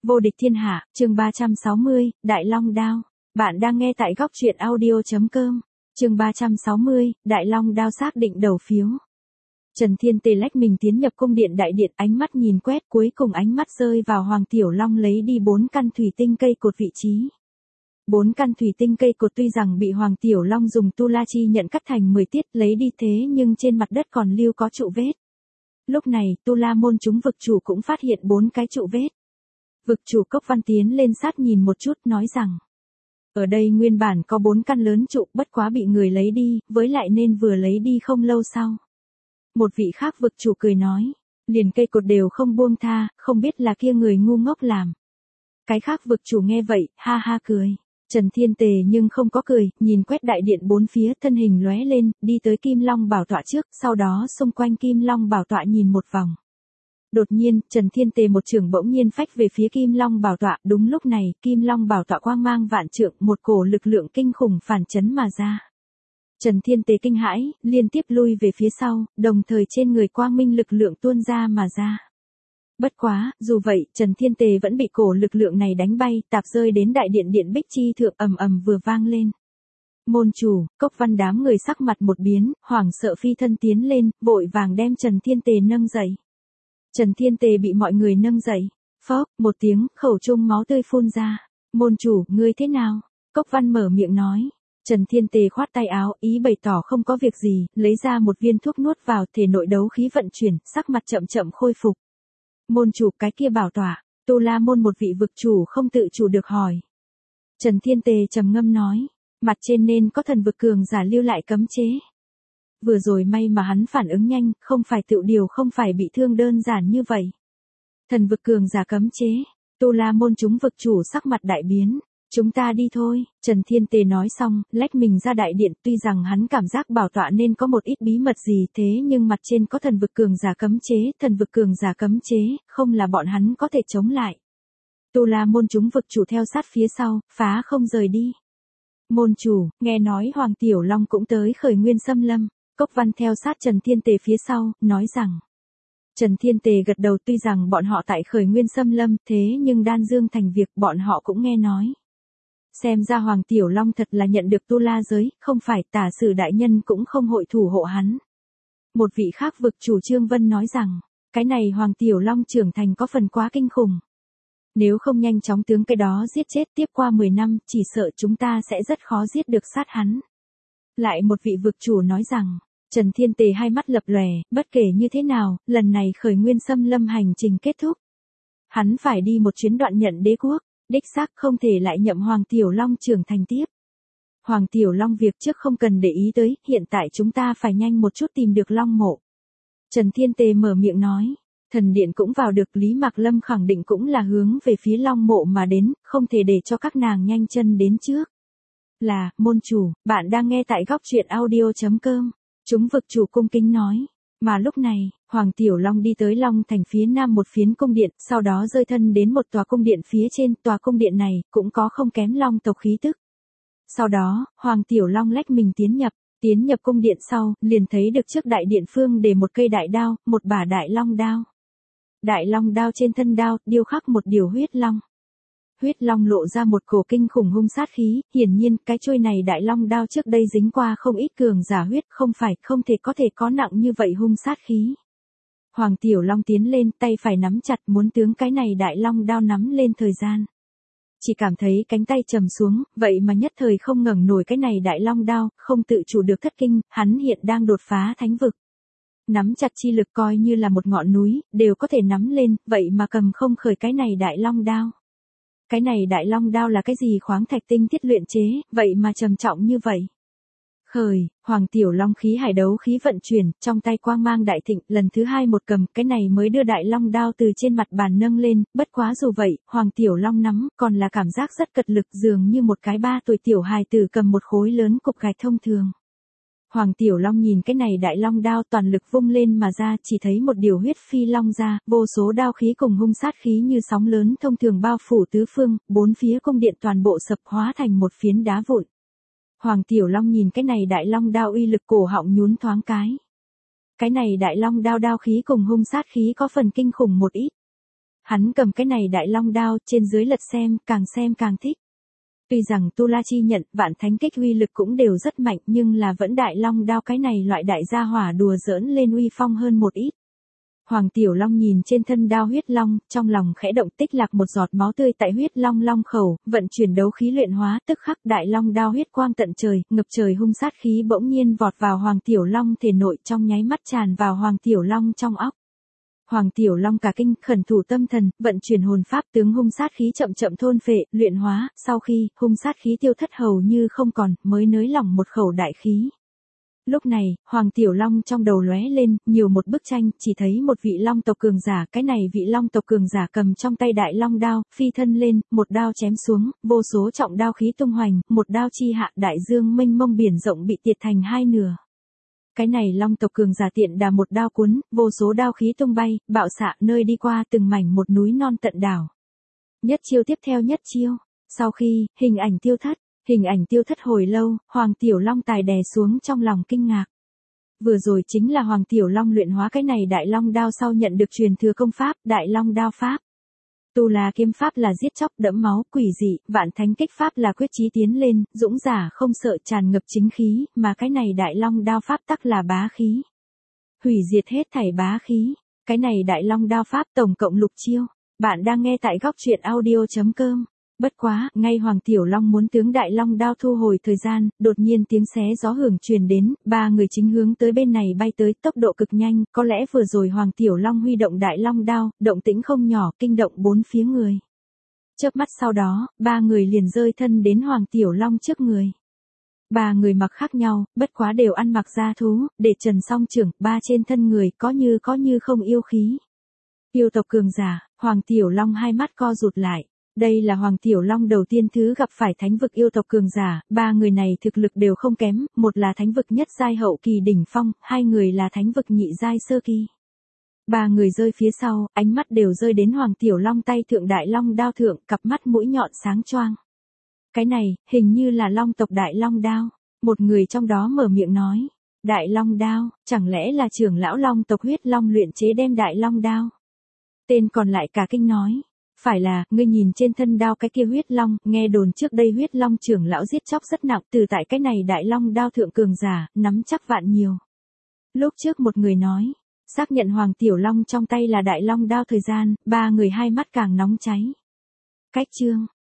Vô địch thiên hạ, chương 360, Đại Long Đao. Bạn đang nghe tại góc truyện audio.com. Chương 360, Đại Long Đao xác định đầu phiếu. Trần Thiên Tề lách mình tiến nhập cung điện đại điện, ánh mắt nhìn quét, cuối cùng ánh mắt rơi vào Hoàng Tiểu Long lấy đi 4 căn thủy tinh cây cột vị trí. 4 căn thủy tinh cây cột tuy rằng bị Hoàng Tiểu Long dùng tu la chi nhận cắt thành 10 tiết lấy đi thế nhưng trên mặt đất còn lưu có trụ vết. Lúc này, tu la môn chúng vực chủ cũng phát hiện 4 cái trụ vết. Vực chủ Cốc Văn tiến lên sát nhìn một chút nói rằng, ở đây nguyên bản có 4 căn lớn trụ, bất quá bị người lấy đi, với lại nên vừa lấy đi không lâu sau. Một vị khác vực chủ cười nói, liền cây cột đều không buông tha, không biết là kia người ngu ngốc làm. Cái khác vực chủ nghe vậy, ha ha cười. Trần Thiên Tề nhưng không có cười, nhìn quét đại điện bốn phía, thân hình lóe lên, đi tới Kim Long bảo tọa trước, sau đó xung quanh Kim Long bảo tọa nhìn một vòng. Đột nhiên, Trần Thiên Tề một chưởng bỗng nhiên phách về phía Kim Long bảo tọa, đúng lúc này, Kim Long bảo tọa quang mang vạn trượng, một cổ lực lượng kinh khủng phản chấn mà ra. Trần Thiên Tề kinh hãi, liên tiếp lui về phía sau, đồng thời trên người quang minh lực lượng tuôn ra mà ra. Bất quá, dù vậy, Trần Thiên Tề vẫn bị cổ lực lượng này đánh bay, tạp rơi đến đại điện điện bích chi thượng, ầm ầm vừa vang lên. Môn chủ, Cốc Văn đám người sắc mặt một biến, hoảng sợ phi thân tiến lên, vội vàng đem Trần Thiên Tề nâng dậy. Trần Thiên Tề bị mọi người nâng dậy. Phốc, một tiếng, khẩu trung máu tươi phun ra. Môn chủ, ngươi thế nào? Cốc Văn mở miệng nói. Trần Thiên Tề khoát tay áo, ý bày tỏ không có việc gì, lấy ra một viên thuốc nuốt vào, thể nội đấu khí vận chuyển, sắc mặt chậm chậm khôi phục. Môn chủ, cái kia bảo tọa, Tu La môn một vị vực chủ không tự chủ được hỏi. Trần Thiên Tề trầm ngâm nói, mặt trên nên có thần vực cường giả lưu lại cấm chế. Vừa rồi may mà hắn phản ứng nhanh, không phải tự điều không phải bị thương đơn giản như vậy. Thần vực cường giả cấm chế, Tu La môn chúng vực chủ sắc mặt đại biến. Chúng ta đi thôi, Trần Thiên Tề nói xong, lách mình ra đại điện, tuy rằng hắn cảm giác bảo tọa nên có một ít bí mật gì thế nhưng mặt trên có thần vực cường giả cấm chế, thần vực cường giả cấm chế, không là bọn hắn có thể chống lại. Tu La môn chúng vực chủ theo sát phía sau, phá không rời đi. Môn chủ, nghe nói Hoàng Tiểu Long cũng tới Khởi Nguyên Xâm Lâm, Cốc Văn theo sát Trần Thiên Tề phía sau, nói rằng. Trần Thiên Tề gật đầu, tuy rằng bọn họ tại Khởi Nguyên Xâm Lâm thế nhưng Đan Dương thành việc bọn họ cũng nghe nói. Xem ra Hoàng Tiểu Long thật là nhận được tu la giới, không phải Tả Sử đại nhân cũng không hội thủ hộ hắn. Một vị khác vực chủ Trương Vân nói rằng, cái này Hoàng Tiểu Long trưởng thành có phần quá kinh khủng. Nếu không nhanh chóng tướng cái đó giết chết tiếp qua 10 năm, chỉ sợ chúng ta sẽ rất khó giết được sát hắn. Lại một vị vực chủ nói rằng, Trần Thiên Tề hai mắt lập lòe, bất kể như thế nào, lần này Khởi Nguyên Xâm Lâm hành trình kết thúc. Hắn phải đi một chuyến Đoạn Nhận Đế quốc. Đích xác không thể lại nhậm Hoàng Tiểu Long trưởng thành tiếp. Hoàng Tiểu Long việc trước không cần để ý tới, hiện tại chúng ta phải nhanh một chút tìm được Long mộ. Trần Thiên Tề mở miệng nói, thần điện cũng vào được, Lý Mạc Lâm khẳng định cũng là hướng về phía Long mộ mà đến, không thể để cho các nàng nhanh chân đến trước. Là, môn chủ, bạn đang nghe tại góc truyện audio.com, chúng vực chủ cung kính nói. Mà lúc này, Hoàng Tiểu Long đi tới Long thành phía nam một phiến cung điện, sau đó rơi thân đến một tòa cung điện phía trên, tòa cung điện này cũng có không kém Long tộc khí tức. Sau đó, Hoàng Tiểu Long lách mình tiến nhập cung điện sau, liền thấy được trước đại điện phương để một cây đại đao, một bả đại long đao. Đại long đao trên thân đao, điêu khắc một điều huyết long. Huyết long lộ ra một cổ kinh khủng hung sát khí, hiển nhiên, cái chuôi này đại long đao trước đây dính qua không ít cường giả huyết, không thể có nặng như vậy hung sát khí. Hoàng Tiểu Long tiến lên, tay phải nắm chặt muốn tướng cái này đại long đao nắm lên thời gian. Chỉ cảm thấy cánh tay trầm xuống, vậy mà nhất thời không ngẩng nổi cái này đại long đao, không tự chủ được thất kinh, hắn hiện đang đột phá thánh vực. Nắm chặt chi lực coi như là một ngọn núi, đều có thể nắm lên, vậy mà cầm không khởi cái này đại long đao. Cái này đại long đao là cái gì khoáng thạch tinh thiết luyện chế, vậy mà trầm trọng như vậy. Khởi, Hoàng Tiểu Long khí hải đấu khí vận chuyển, trong tay quang mang đại thịnh, lần thứ hai một cầm, cái này mới đưa đại long đao từ trên mặt bàn nâng lên, bất quá dù vậy, Hoàng Tiểu Long nắm, còn là cảm giác rất cật lực, dường như một cái 3 tuổi tiểu hài tử cầm một khối lớn cục gạch thông thường. Hoàng Tiểu Long nhìn cái này đại long đao toàn lực vung lên mà ra, chỉ thấy một điều huyết phi long ra, vô số đao khí cùng hung sát khí như sóng lớn thông thường bao phủ tứ phương, bốn phía cung điện toàn bộ sập hóa thành một phiến đá vụn. Hoàng Tiểu Long nhìn cái này đại long đao uy lực, cổ họng nhún thoáng cái. Cái này đại long đao đao khí cùng hung sát khí có phần kinh khủng một ít. Hắn cầm cái này đại long đao, trên dưới lật xem càng thích. Tuy rằng Tu La Chi nhận, vạn thánh kích uy lực cũng đều rất mạnh, nhưng là vẫn đại long đao cái này loại đại gia hỏa đùa giỡn lên uy phong hơn một ít. Hoàng Tiểu Long nhìn trên thân đao huyết long, trong lòng khẽ động, tích lạc một giọt máu tươi tại huyết long long khẩu, vận chuyển đấu khí luyện hóa, tức khắc đại long đao huyết quang tận trời, ngập trời hung sát khí bỗng nhiên vọt vào Hoàng Tiểu Long thể nội, trong nháy mắt tràn vào Hoàng Tiểu Long trong óc. Hoàng Tiểu Long cả kinh, khẩn thủ tâm thần, vận chuyển hồn pháp, tướng hung sát khí chậm chậm thôn phệ, luyện hóa, sau khi hung sát khí tiêu thất hầu như không còn, mới nới lỏng một khẩu đại khí. Lúc này, Hoàng Tiểu Long trong đầu lóe lên, nhiều một bức tranh, chỉ thấy một vị long tộc cường giả, cái này vị long tộc cường giả cầm trong tay đại long đao, phi thân lên, một đao chém xuống, vô số trọng đao khí tung hoành, một đao chi hạ, đại dương mênh mông biển rộng bị tiệt thành hai nửa. Cái này long tộc cường giả tiện đà một đao cuốn, vô số đao khí tung bay, bạo xạ nơi đi qua từng mảnh một núi non tận đảo. Nhất chiêu tiếp theo nhất chiêu, sau khi, hình ảnh tiêu thất hồi lâu, Hoàng Tiểu Long tài đè xuống trong lòng kinh ngạc. Vừa rồi chính là Hoàng Tiểu Long luyện hóa cái này đại long đao sau nhận được truyền thừa công pháp, đại long đao pháp. Tu La kiếm pháp là giết chóc đẫm máu, quỷ dị, vạn thánh kích pháp là quyết chí tiến lên, dũng giả không sợ, tràn ngập chính khí, mà cái này đại long đao pháp tắc là bá khí. Hủy diệt hết thảy bá khí. Cái này đại long đao pháp tổng cộng lục chiêu. Bạn đang nghe tại góc truyện audio.com. Bất quá, ngay Hoàng Tiểu Long muốn tướng đại long đao thu hồi thời gian, đột nhiên tiếng xé gió hưởng truyền đến, ba người chính hướng tới bên này bay tới, tốc độ cực nhanh, có lẽ vừa rồi Hoàng Tiểu Long huy động đại long đao, động tĩnh không nhỏ, kinh động bốn phía người. Chớp mắt sau đó, ba người liền rơi thân đến Hoàng Tiểu Long trước người. Ba người mặc khác nhau, bất quá đều ăn mặc da thú, để trần song trưởng, ba trên thân người có như không yêu khí. Yêu tộc cường giả, Hoàng Tiểu Long hai mắt co rụt lại. Đây là Hoàng Tiểu Long đầu tiên thứ gặp phải thánh vực yêu tộc cường giả, ba người này thực lực đều không kém, một là thánh vực nhất giai hậu kỳ đỉnh phong, hai người là thánh vực nhị giai sơ kỳ. Ba người rơi phía sau, ánh mắt đều rơi đến Hoàng Tiểu Long tay thượng đại long đao thượng, cặp mắt mũi nhọn sáng choang. Cái này, hình như là long tộc đại long đao. Một người trong đó mở miệng nói, đại long đao, chẳng lẽ là trưởng lão long tộc huyết long luyện chế đem đại long đao. Tên còn lại cả kinh nói. Phải là, ngươi nhìn trên thân đao cái kia huyết long, nghe đồn trước đây huyết long trưởng lão giết chóc rất nặng, từ tại cái này đại long đao thượng cường giả, nắm chắc vạn nhiều. Lúc trước một người nói, xác nhận Hoàng Tiểu Long trong tay là đại long đao thời gian, ba người hai mắt càng nóng cháy. Cách chương,